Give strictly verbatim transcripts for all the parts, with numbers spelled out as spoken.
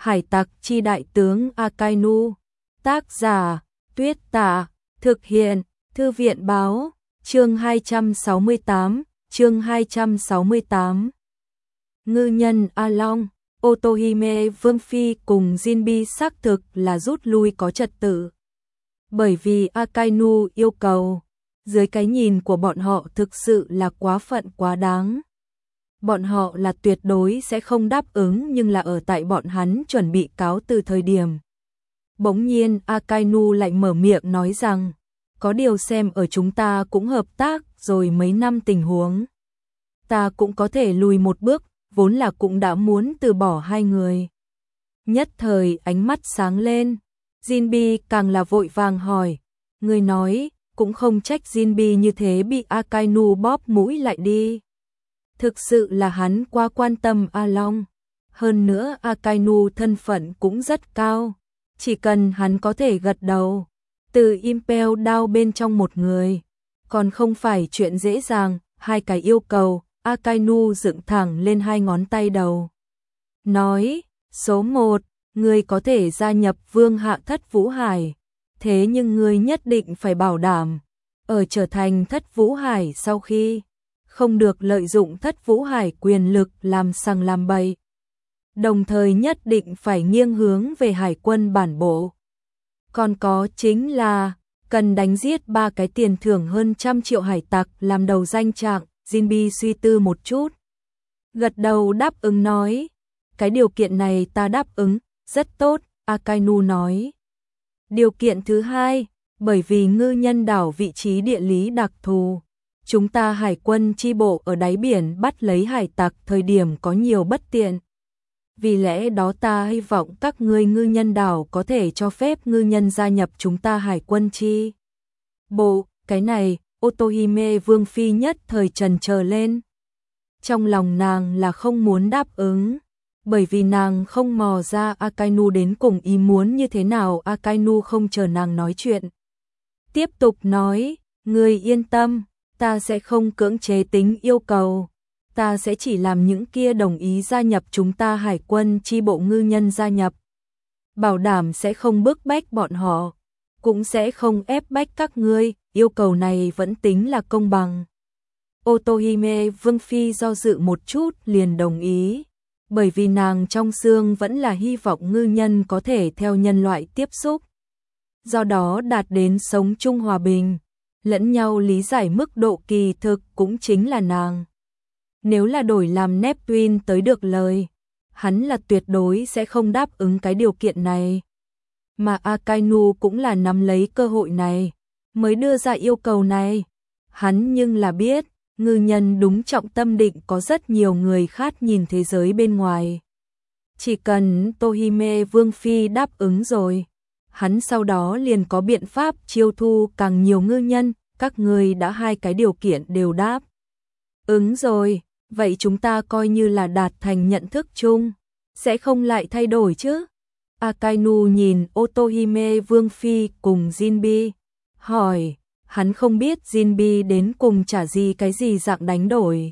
Hải tặc chi đại tướng Akainu. Tác giả, Tuyết Tả. Thực hiện, Thư viện báo. Chương hai trăm sáu mươi tám, chương hai trăm sáu mươi tám. Ngư nhân A Long, Otohime Vương Phi cùng Jinbi xác thực là rút lui có trật tự. Bởi vì Akainu yêu cầu, dưới cái nhìn của bọn họ thực sự là quá phận quá đáng. Bọn họ là tuyệt đối sẽ không đáp ứng, nhưng là ở tại bọn hắn chuẩn bị cáo từ thời điểm. Bỗng nhiên Akainu lại mở miệng nói rằng, có điều xem ở chúng ta cũng hợp tác rồi mấy năm tình huống. Ta cũng có thể lùi một bước, vốn là cũng đã muốn từ bỏ hai người. Nhất thời ánh mắt sáng lên, Jinbi càng là vội vàng hỏi, người nói, cũng không trách Jinbi như thế bị Akainu bóp mũi lại đi. Thực sự là hắn quá quan tâm A Long. Hơn nữa Akainu thân phận cũng rất cao. Chỉ cần hắn có thể gật đầu, từ Impel Down bên trong một người, còn không phải chuyện dễ dàng. Hai cái yêu cầu, Akainu dựng thẳng lên hai ngón tay đầu. Nói, số một, ngươi có thể gia nhập Vương Hạ Thất Vũ Hải. Thế nhưng ngươi nhất định phải bảo đảm, ở trở thành Thất Vũ Hải sau khi, không được lợi dụng Thất Vũ Hải quyền lực làm sằng làm bậy. Đồng thời nhất định phải nghiêng hướng về hải quân bản bộ. Còn có chính là, cần đánh giết ba cái tiền thưởng hơn trăm triệu hải tặc làm đầu danh trạng. Jinbi suy tư một chút, gật đầu đáp ứng nói, cái điều kiện này ta đáp ứng, rất tốt. Akainu nói, điều kiện thứ hai, bởi vì ngư nhân đảo vị trí địa lý đặc thù, chúng ta hải quân chi bộ ở đáy biển bắt lấy hải tặc thời điểm có nhiều bất tiện. Vì lẽ đó ta hy vọng các ngươi ngư nhân đảo có thể cho phép ngư nhân gia nhập chúng ta hải quân chi bộ. Cái này, Otohime Vương Phi nhất thời trần chờ lên. Trong lòng nàng là không muốn đáp ứng, bởi vì nàng không mò ra Akainu đến cùng ý muốn như thế nào. Akainu không chờ nàng nói chuyện, tiếp tục nói, ngươi yên tâm, ta sẽ không cưỡng chế tính yêu cầu. Ta sẽ chỉ làm những kia đồng ý gia nhập chúng ta hải quân chi bộ ngư nhân gia nhập. Bảo đảm sẽ không bức bách bọn họ, cũng sẽ không ép bách các ngươi, yêu cầu này vẫn tính là công bằng. Otohime Vương Phi do dự một chút liền đồng ý, bởi vì nàng trong xương vẫn là hy vọng ngư nhân có thể theo nhân loại tiếp xúc. Do đó đạt đến sống chung hòa bình, lẫn nhau lý giải mức độ kỳ thực cũng chính là nàng. Nếu là đổi làm Neptune tới được lời, hắn là tuyệt đối sẽ không đáp ứng cái điều kiện này. Mà Akainu cũng là nắm lấy cơ hội này, mới đưa ra yêu cầu này. Hắn nhưng là biết, ngư nhân đúng trọng tâm định có rất nhiều người khác nhìn thế giới bên ngoài. Chỉ cần Otohime Vương Phi đáp ứng rồi, hắn sau đó liền có biện pháp chiêu thu càng nhiều ngư nhân. Các người đã hai cái điều kiện đều đáp ứng rồi, vậy chúng ta coi như là đạt thành nhận thức chung, sẽ không lại thay đổi chứ? Akainu nhìn Otohime Vương Phi cùng Jinbi, hỏi, hắn không biết Jinbi đến cùng trả gì cái gì dạng đánh đổi,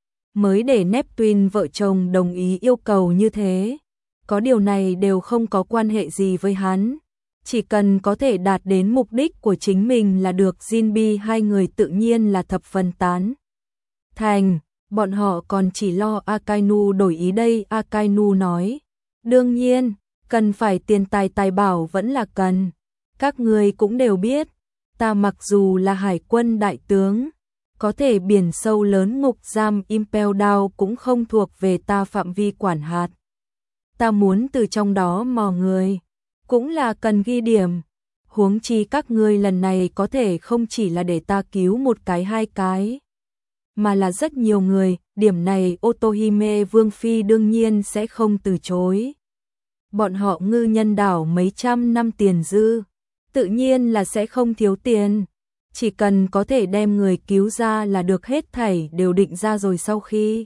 mới để Neptune vợ chồng đồng ý yêu cầu như thế. Có điều này đều không có quan hệ gì với hắn, chỉ cần có thể đạt đến mục đích của chính mình là được. Jinbi hai người tự nhiên là thập phần tán thành, bọn họ còn chỉ lo Akainu đổi ý đây. Akainu nói, đương nhiên, cần phải tiền tài tài bảo vẫn là cần. Các người cũng đều biết, ta mặc dù là hải quân đại tướng, có thể biển sâu lớn ngục giam Impel Down cũng không thuộc về ta phạm vi quản hạt. Ta muốn từ trong đó mò người, cũng là cần ghi điểm. Huống chi các ngươi lần này có thể không chỉ là để ta cứu một cái hai cái, mà là rất nhiều người. Điểm này Otohime Vương Phi đương nhiên sẽ không từ chối. Bọn họ ngư nhân đảo mấy trăm năm tiền dư, tự nhiên là sẽ không thiếu tiền. Chỉ cần có thể đem người cứu ra là được, hết thảy đều định ra rồi. Sau khi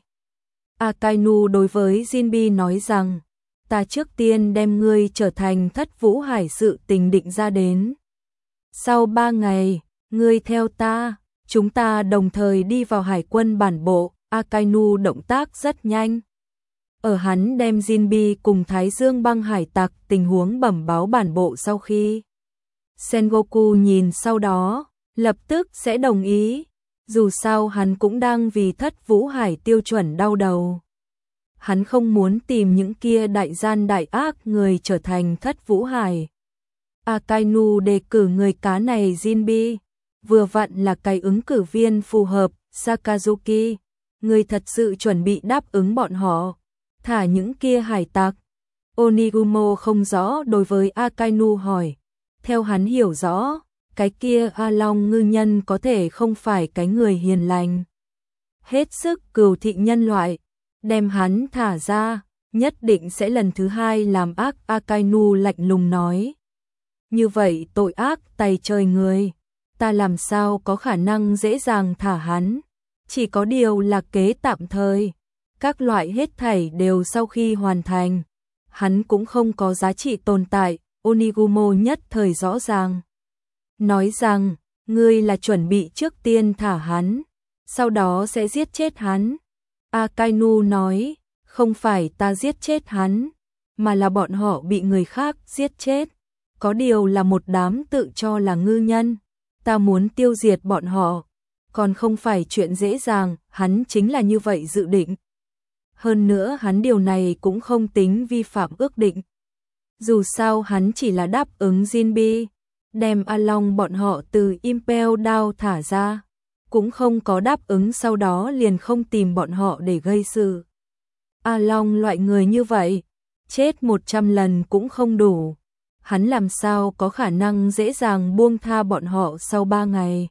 Akainu đối với Jinbi nói rằng, ta trước tiên đem ngươi trở thành Thất Vũ Hải sự tình định ra đến. Sau ba ngày, ngươi theo ta, chúng ta đồng thời đi vào hải quân bản bộ. Akainu động tác rất nhanh. Ở hắn đem Jinbi cùng Thái Dương băng hải tặc tình huống bẩm báo bản bộ sau khi Sengoku nhìn sau đó, lập tức sẽ đồng ý. Dù sao hắn cũng đang vì Thất Vũ Hải tiêu chuẩn đau đầu. Hắn không muốn tìm những kia đại gian đại ác người trở thành Thất Vũ Hải. Akainu đề cử người cá này Jinbi, vừa vặn là cái ứng cử viên phù hợp. Sakazuki, người thật sự chuẩn bị đáp ứng bọn họ, thả những kia hải tặc. Onigumo không rõ đối với Akainu hỏi. Theo hắn hiểu rõ, cái kia A Long ngư nhân có thể không phải cái người hiền lành. Hết sức cừu thị nhân loại, đem hắn thả ra, nhất định sẽ lần thứ hai làm ác. Akainu lạnh lùng nói. Như vậy tội ác tày trời người, ta làm sao có khả năng dễ dàng thả hắn, chỉ có điều là kế tạm thời. Các loại hết thảy đều sau khi hoàn thành, hắn cũng không có giá trị tồn tại. Onigumo nhất thời rõ ràng. Nói rằng, ngươi là chuẩn bị trước tiên thả hắn, sau đó sẽ giết chết hắn. Akainu nói, không phải ta giết chết hắn, mà là bọn họ bị người khác giết chết. Có điều là một đám tự cho là ngư nhân, ta muốn tiêu diệt bọn họ, còn không phải chuyện dễ dàng, hắn chính là như vậy dự định. Hơn nữa hắn điều này cũng không tính vi phạm ước định. Dù sao hắn chỉ là đáp ứng Jinbi, đem A Long bọn họ từ Impel Down thả ra, cũng không có đáp ứng sau đó liền không tìm bọn họ để gây sự. A Long loại người như vậy, chết một trăm lần cũng không đủ. Hắn làm sao có khả năng dễ dàng buông tha bọn họ sau ba ngày.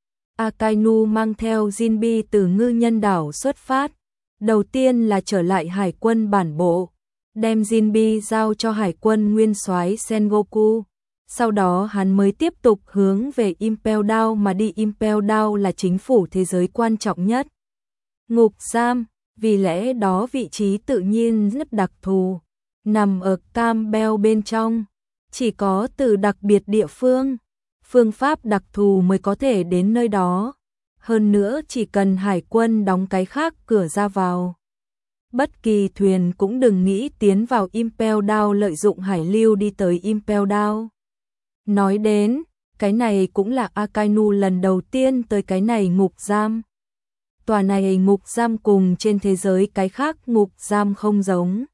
Akainu mang theo Jinbi từ ngư nhân đảo xuất phát. Đầu tiên là trở lại hải quân bản bộ, đem Jinbi giao cho hải quân nguyên soái Sengoku. Sau đó hắn mới tiếp tục hướng về Impel Down mà đi. Impel Down là chính phủ thế giới quan trọng nhất. Ngục giam, vì lẽ đó vị trí tự nhiên rất đặc thù, nằm ở Campbell bên trong. Chỉ có từ đặc biệt địa phương, phương pháp đặc thù mới có thể đến nơi đó. Hơn nữa chỉ cần hải quân đóng cái khác cửa ra vào, bất kỳ thuyền cũng đừng nghĩ tiến vào Impel Down lợi dụng hải lưu đi tới Impel Down. Nói đến, cái này cũng là Akainu lần đầu tiên tới cái này ngục giam. Tòa này ngục giam cùng trên thế giới cái khác ngục giam không giống.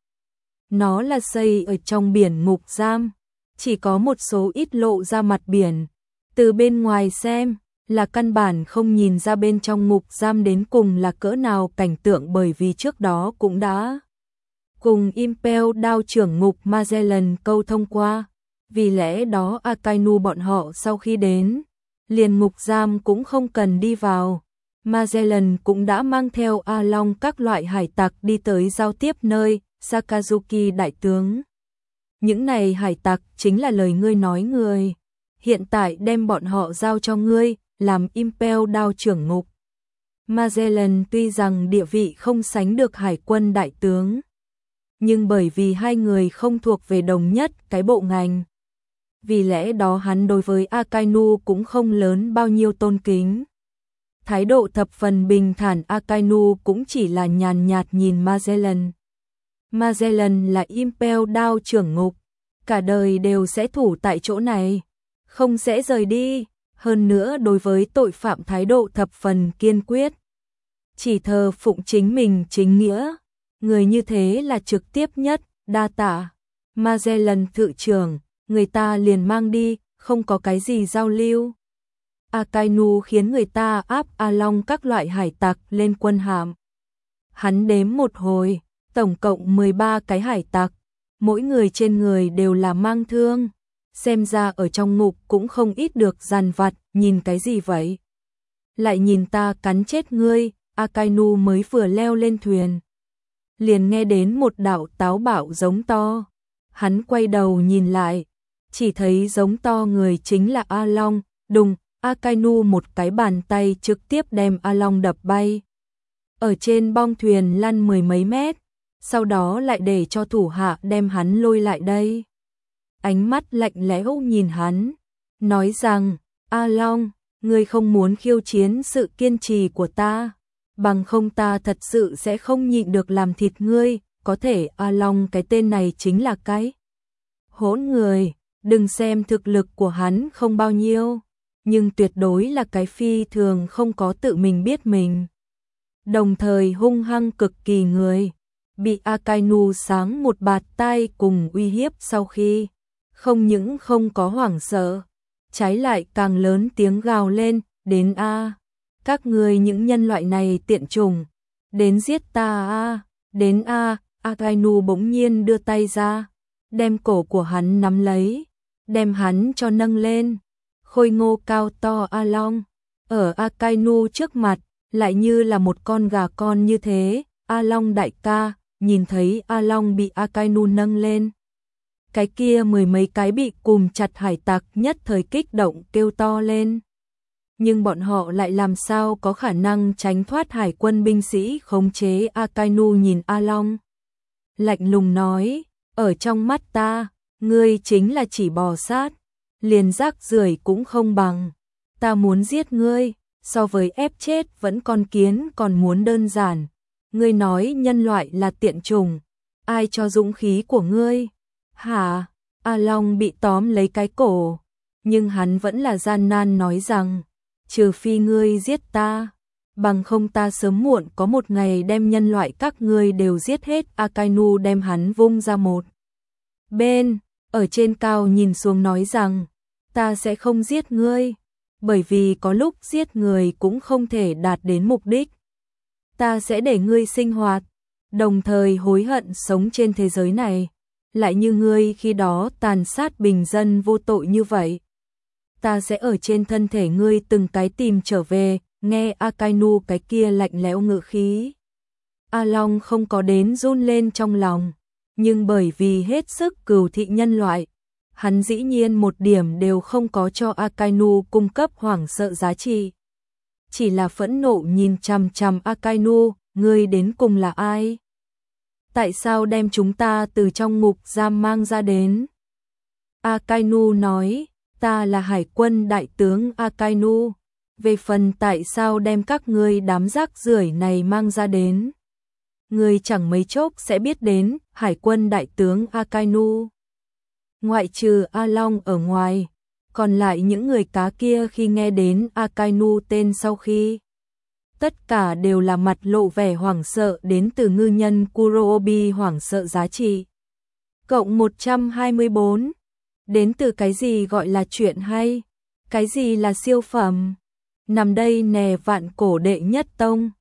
Nó là xây ở trong biển ngục giam, chỉ có một số ít lộ ra mặt biển. Từ bên ngoài xem, là căn bản không nhìn ra bên trong ngục giam đến cùng là cỡ nào cảnh tượng, bởi vì trước đó cũng đã cùng Impel Down trưởng ngục Magellan câu thông qua. Vì lẽ đó Akainu bọn họ sau khi đến, liền ngục giam cũng không cần đi vào. Magellan cũng đã mang theo A Long các loại hải tặc đi tới giao tiếp nơi Sakazuki đại tướng. Những này hải tặc chính là lời ngươi nói người. Hiện tại đem bọn họ giao cho ngươi, làm Impel Down trưởng ngục. Magellan tuy rằng địa vị không sánh được hải quân đại tướng, nhưng bởi vì hai người không thuộc về đồng nhất cái bộ ngành, vì lẽ đó hắn đối với Akainu cũng không lớn bao nhiêu tôn kính. Thái độ thập phần bình thản, Akainu cũng chỉ là nhàn nhạt nhìn Magellan. Magellan là Impel Down trưởng ngục, cả đời đều sẽ thủ tại chỗ này, không sẽ rời đi. Hơn nữa đối với tội phạm thái độ thập phần kiên quyết, chỉ thờ phụng chính mình chính nghĩa. Người như thế là trực tiếp nhất. Đa tạ Magellan thự trưởng, người ta liền mang đi, không có cái gì giao lưu. Akainu khiến người ta áp A Long các loại hải tặc lên quân hạm. Hắn đếm một hồi, tổng cộng mười ba cái hải tặc, mỗi người trên người đều là mang thương. Xem ra ở trong ngục cũng không ít được dằn vặt. Nhìn cái gì vậy? Lại nhìn ta cắn chết ngươi. Akainu mới vừa leo lên thuyền, liền nghe đến một đạo táo bạo giống to. Hắn quay đầu nhìn lại, chỉ thấy giống to người chính là A Long. Đùng, Akainu một cái bàn tay trực tiếp đem A Long đập bay, ở trên bong thuyền lăn mười mấy mét, sau đó lại để cho thủ hạ đem hắn lôi lại đây. Ánh mắt lạnh lẽo nhìn hắn, nói rằng, A Long, ngươi không muốn khiêu chiến sự kiên trì của ta, bằng không ta thật sự sẽ không nhịn được làm thịt ngươi. có thể A Long cái tên này chính là cái hỗn người, đừng xem thực lực của hắn không bao nhiêu, nhưng tuyệt đối là cái phi thường không có tự mình biết mình. Đồng thời hung hăng cực kỳ người, bị Akainu sáng một bạt tai cùng uy hiếp sau khi, không những không có hoảng sợ, trái lại càng lớn tiếng gào lên, đến a, các ngươi những nhân loại này tiện chủng, đến giết ta a, đến a, Akainu bỗng nhiên đưa tay ra, đem cổ của hắn nắm lấy, đem hắn cho nâng lên, khôi ngô cao to A Long, ở Akainu trước mặt, lại như là một con gà con như thế, A Long đại ca, nhìn thấy A Long bị Akainu nâng lên. Cái kia mười mấy cái bị cùm chặt hải tặc nhất thời kích động kêu to lên. Nhưng bọn họ lại làm sao có khả năng tránh thoát hải quân binh sĩ khống chế. Akainu nhìn A Long, lạnh lùng nói, ở trong mắt ta, ngươi chính là chỉ bò sát, liền rác rưởi cũng không bằng, ta muốn giết ngươi, so với ép chết vẫn con kiến còn muốn đơn giản, ngươi nói nhân loại là tiện chủng, ai cho dũng khí của ngươi? Hả? A Long bị tóm lấy cái cổ, nhưng hắn vẫn là gian nan nói rằng, trừ phi ngươi giết ta, bằng không ta sớm muộn có một ngày đem nhân loại các ngươi đều giết hết. Akainu đem hắn vung ra một bên, ở trên cao nhìn xuống nói rằng, ta sẽ không giết ngươi, bởi vì có lúc giết người cũng không thể đạt đến mục đích. Ta sẽ để ngươi sinh hoạt, đồng thời hối hận sống trên thế giới này, lại như ngươi khi đó tàn sát bình dân vô tội như vậy. Ta sẽ ở trên thân thể ngươi từng cái tìm trở về. Nghe Akainu cái kia lạnh lẽo ngữ khí, A Long không có đến run lên trong lòng, nhưng bởi vì hết sức cừu thị nhân loại, hắn dĩ nhiên một điểm đều không có cho Akainu cung cấp hoảng sợ giá trị. Chỉ là phẫn nộ nhìn chằm chằm Akainu, ngươi đến cùng là ai? Tại sao đem chúng ta từ trong ngục giam mang ra đến? Akainu nói, ta là hải quân đại tướng Akainu. Về phần tại sao đem các ngươi đám rác rưởi này mang ra đến, ngươi chẳng mấy chốc sẽ biết đến. Hải quân đại tướng Akainu, ngoại trừ A Long ở ngoài, còn lại những người cá kia khi nghe đến Akainu tên sau khi, tất cả đều là mặt lộ vẻ hoảng sợ. Đến từ ngư nhân Kurobi hoảng sợ giá trị cộng một trăm hai mươi bốn. Đến từ cái gì gọi là chuyện hay, cái gì là siêu phẩm. Nằm đây nè vạn cổ đệ nhất tông,